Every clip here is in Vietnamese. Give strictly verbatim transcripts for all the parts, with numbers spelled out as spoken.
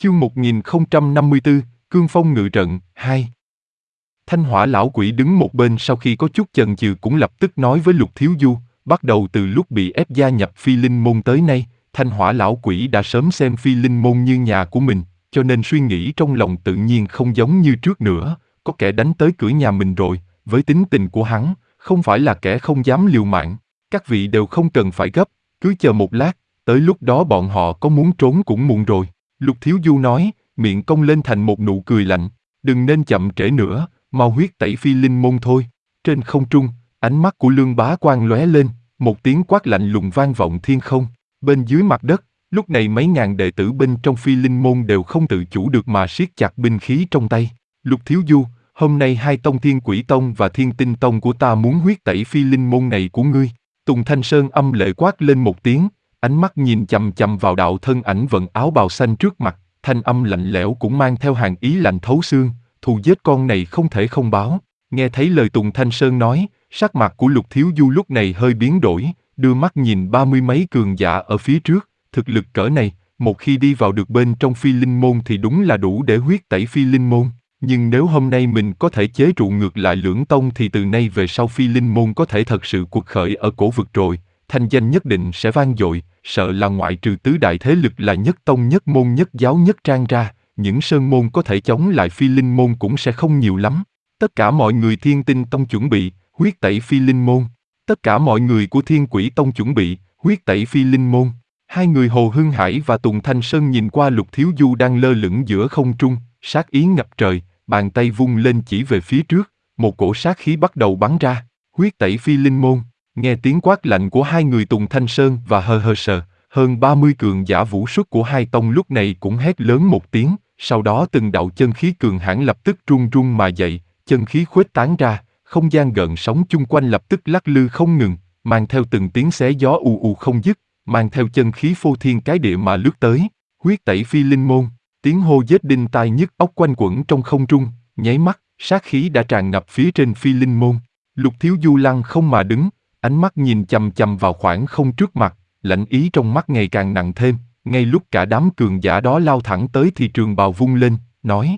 Chương một nghìn không trăm năm mươi tư, Cương Phong Ngự Trận, hai. Thanh Hỏa lão quỷ đứng một bên sau khi có chút chần chừ cũng lập tức nói với Lục Thiếu Du, bắt đầu từ lúc bị ép gia nhập Phi Linh Môn tới nay, Thanh Hỏa lão quỷ đã sớm xem Phi Linh Môn như nhà của mình, cho nên suy nghĩ trong lòng tự nhiên không giống như trước nữa, có kẻ đánh tới cửa nhà mình rồi, với tính tình của hắn, không phải là kẻ không dám liều mạng, các vị đều không cần phải gấp, cứ chờ một lát, tới lúc đó bọn họ có muốn trốn cũng muộn rồi. Lục Thiếu Du nói, miệng cong lên thành một nụ cười lạnh, đừng nên chậm trễ nữa, mau huyết tẩy Phi Linh Môn thôi. Trên không trung, ánh mắt của Lương Bá Quan lóe lên, một tiếng quát lạnh lùng vang vọng thiên không. Bên dưới mặt đất, lúc này mấy ngàn đệ tử bên trong Phi Linh Môn đều không tự chủ được mà siết chặt binh khí trong tay. Lục Thiếu Du, hôm nay hai tông Thiên Quỷ Tông và Thiên Tinh Tông của ta muốn huyết tẩy Phi Linh Môn này của ngươi. Tùng Thanh Sơn âm lệ quát lên một tiếng, ánh mắt nhìn chằm chằm vào đạo thân ảnh vận áo bào xanh trước mặt, thanh âm lạnh lẽo cũng mang theo hàn ý lạnh thấu xương, thù giết con này không thể không báo. Nghe thấy lời Tùng Thanh Sơn nói, sắc mặt của Lục Thiếu Du lúc này hơi biến đổi, đưa mắt nhìn ba mươi mấy cường giả ở phía trước, thực lực cỡ này, một khi đi vào được bên trong Phi Linh Môn thì đúng là đủ để huyết tẩy Phi Linh Môn. Nhưng nếu hôm nay mình có thể chế trụ ngược lại Lưỡng Tông thì từ nay về sau Phi Linh Môn có thể thật sự cuộc khởi ở cổ vực rồi, thanh danh nhất định sẽ vang dội, sợ là ngoại trừ tứ đại thế lực là nhất tông nhất môn nhất giáo nhất trang ra, những sơn môn có thể chống lại Phi Linh Môn cũng sẽ không nhiều lắm. Tất cả mọi người Thiên Tinh Tông chuẩn bị, huyết tẩy Phi Linh Môn. Tất cả mọi người của Thiên Quỷ Tông chuẩn bị, huyết tẩy Phi Linh Môn. Hai người Hồ Hưng Hải và Tùng Thanh Sơn nhìn qua Lục Thiếu Du đang lơ lửng giữa không trung, sát ý ngập trời, bàn tay vung lên chỉ về phía trước, một cổ sát khí bắt đầu bắn ra, huyết tẩy Phi Linh Môn. Nghe tiếng quát lạnh của hai người Tùng Thanh Sơn và Hờ Hờ Sờ, hơn ba mươi cường giả vũ xuất của hai tông lúc này cũng hét lớn một tiếng, sau đó từng đạo chân khí cường hãn lập tức run run mà dậy, chân khí khuếch tán ra, không gian gợn sóng chung quanh lập tức lắc lư không ngừng, mang theo từng tiếng xé gió ù ù không dứt, mang theo chân khí phô thiên cái địa mà lướt tới, huyết tẩy Phi Linh Môn, tiếng hô giết đinh tai nhức óc quanh quẩn trong không trung, nháy mắt, sát khí đã tràn ngập phía trên Phi Linh Môn. Lục Thiếu Du lăng không mà đứng, ánh mắt nhìn chằm chằm vào khoảng không trước mặt, lạnh ý trong mắt ngày càng nặng thêm, ngay lúc cả đám cường giả đó lao thẳng tới thì trường bào vung lên, nói: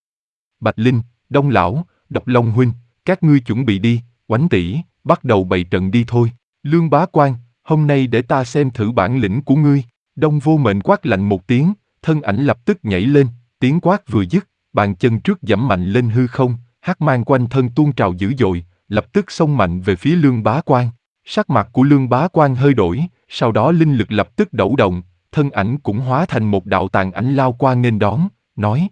Bạch Linh, Đông Lão, Độc Long Huynh, các ngươi chuẩn bị đi, Oánh tỷ, bắt đầu bày trận đi thôi. Lương Bá Quan, hôm nay để ta xem thử bản lĩnh của ngươi. Đông Vô Mệnh quát lạnh một tiếng, thân ảnh lập tức nhảy lên, tiếng quát vừa dứt, bàn chân trước giẫm mạnh lên hư không, hắc mang quanh thân tuôn trào dữ dội, lập tức xông mạnh về phía Lương Bá Quan. Sắc mặt của Lương Bá Quan hơi đổi, sau đó linh lực lập tức đẩu động, thân ảnh cũng hóa thành một đạo tàn ảnh lao qua nghênh đón, nói: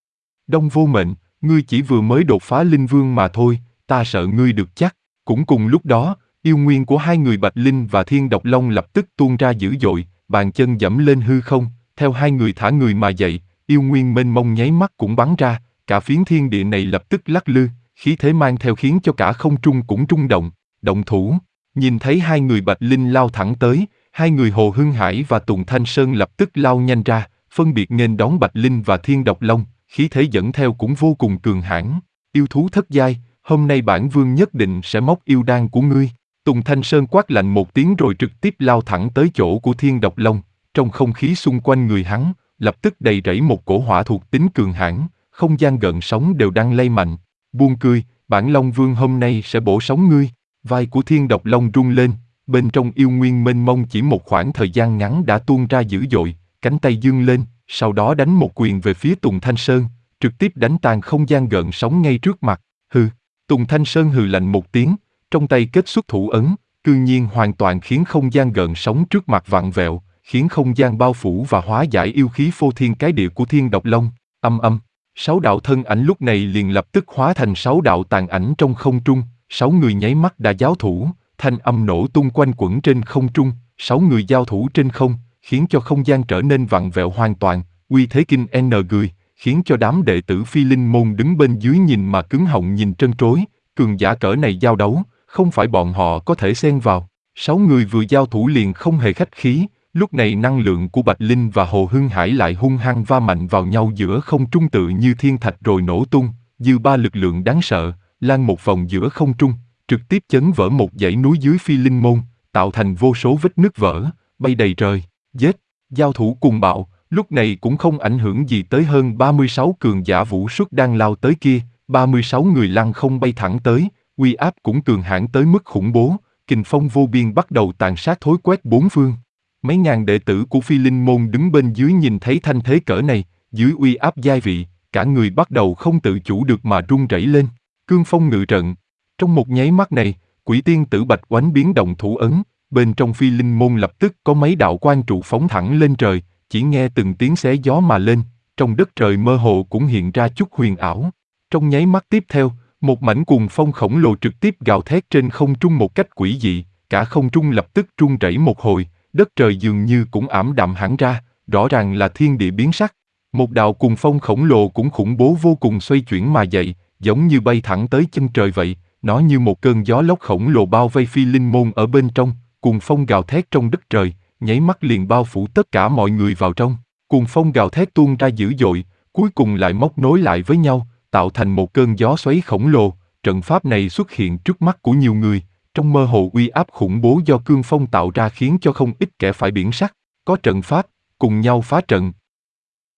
Đông Vô Mệnh, ngươi chỉ vừa mới đột phá linh vương mà thôi, ta sợ ngươi được chắc. Cũng cùng lúc đó, yêu nguyên của hai người Bạch Linh và Thiên Độc Long lập tức tuôn ra dữ dội, bàn chân giẫm lên hư không, theo hai người thả người mà dậy, yêu nguyên mênh mông nháy mắt cũng bắn ra, cả phiến thiên địa này lập tức lắc lư, khí thế mang theo khiến cho cả không trung cũng rung động. Động thủ. Nhìn thấy hai người Bạch Linh lao thẳng tới, hai người Hồ Hưng Hải và Tùng Thanh Sơn lập tức lao nhanh ra, phân biệt nghênh đón Bạch Linh và Thiên Độc Long, khí thế dẫn theo cũng vô cùng cường hãn. Yêu thú thất giai, hôm nay bản vương nhất định sẽ móc yêu đan của ngươi. Tùng Thanh Sơn quát lạnh một tiếng rồi trực tiếp lao thẳng tới chỗ của Thiên Độc Long, trong không khí xung quanh người hắn, lập tức đầy rẫy một cổ hỏa thuộc tính cường hãn, không gian gợn sóng đều đang lay mạnh. Buông cười, bản Long Vương hôm nay sẽ bổ sống ngươi. Vai của Thiên Độc Long rung lên, bên trong yêu nguyên mênh mông chỉ một khoảng thời gian ngắn đã tuôn ra dữ dội, cánh tay dương lên, sau đó đánh một quyền về phía Tùng Thanh Sơn, trực tiếp đánh tan không gian gợn sóng ngay trước mặt. Hừ, Tùng Thanh Sơn hừ lạnh một tiếng, trong tay kết xuất thủ ấn, cư nhiên hoàn toàn khiến không gian gợn sóng trước mặt vặn vẹo, khiến không gian bao phủ và hóa giải yêu khí phô thiên cái địa của Thiên Độc Long. Âm âm, sáu đạo thân ảnh lúc này liền lập tức hóa thành sáu đạo tàn ảnh trong không trung. Sáu người nháy mắt đã giao thủ, thanh âm nổ tung quanh quẩn trên không trung, sáu người giao thủ trên không, khiến cho không gian trở nên vặn vẹo hoàn toàn, uy thế kinh n người, khiến cho đám đệ tử Phi Linh Môn đứng bên dưới nhìn mà cứng họng nhìn trân trối, cường giả cỡ này giao đấu, không phải bọn họ có thể xen vào. Sáu người vừa giao thủ liền không hề khách khí, lúc này năng lượng của Bạch Linh và Hồ Hưng Hải lại hung hăng va mạnh vào nhau giữa không trung tự như thiên thạch rồi nổ tung, dư ba lực lượng đáng sợ, lan một vòng giữa không trung, trực tiếp chấn vỡ một dãy núi dưới Phi Linh Môn, tạo thành vô số vết nứt vỡ, bay đầy trời. Giết, giao thủ cùng bạo, lúc này cũng không ảnh hưởng gì tới hơn ba mươi sáu cường giả vũ xuất đang lao tới kia, ba mươi sáu người lăng không bay thẳng tới, uy áp cũng cường hãn tới mức khủng bố, kình phong vô biên bắt đầu tàn sát thối quét bốn phương. Mấy ngàn đệ tử của Phi Linh môn đứng bên dưới nhìn thấy thanh thế cỡ này, dưới uy áp giai vị, cả người bắt đầu không tự chủ được mà run rẩy lên. Cương phong ngự trận. Trong một nháy mắt này, Quỷ Tiên Tử Bạch Oánh biến động thủ ấn, bên trong Phi Linh môn lập tức có mấy đạo quang trụ phóng thẳng lên trời, chỉ nghe từng tiếng xé gió mà lên, trong đất trời mơ hồ cũng hiện ra chút huyền ảo. Trong nháy mắt tiếp theo, một mảnh cuồng phong khổng lồ trực tiếp gào thét trên không trung một cách quỷ dị, cả không trung lập tức rung rẩy một hồi, đất trời dường như cũng ảm đạm hẳn ra, rõ ràng là thiên địa biến sắc. Một đạo cuồng phong khổng lồ cũng khủng bố vô cùng xoay chuyển mà dậy, giống như bay thẳng tới chân trời vậy, nó như một cơn gió lốc khổng lồ bao vây Phi Linh môn ở bên trong, cuồng phong gào thét trong đất trời, nháy mắt liền bao phủ tất cả mọi người vào trong. Cuồng phong gào thét tuôn ra dữ dội, cuối cùng lại móc nối lại với nhau, tạo thành một cơn gió xoáy khổng lồ. Trận pháp này xuất hiện trước mắt của nhiều người, trong mơ hồ uy áp khủng bố do cương phong tạo ra khiến cho không ít kẻ phải biển sắc. Có trận pháp, cùng nhau phá trận.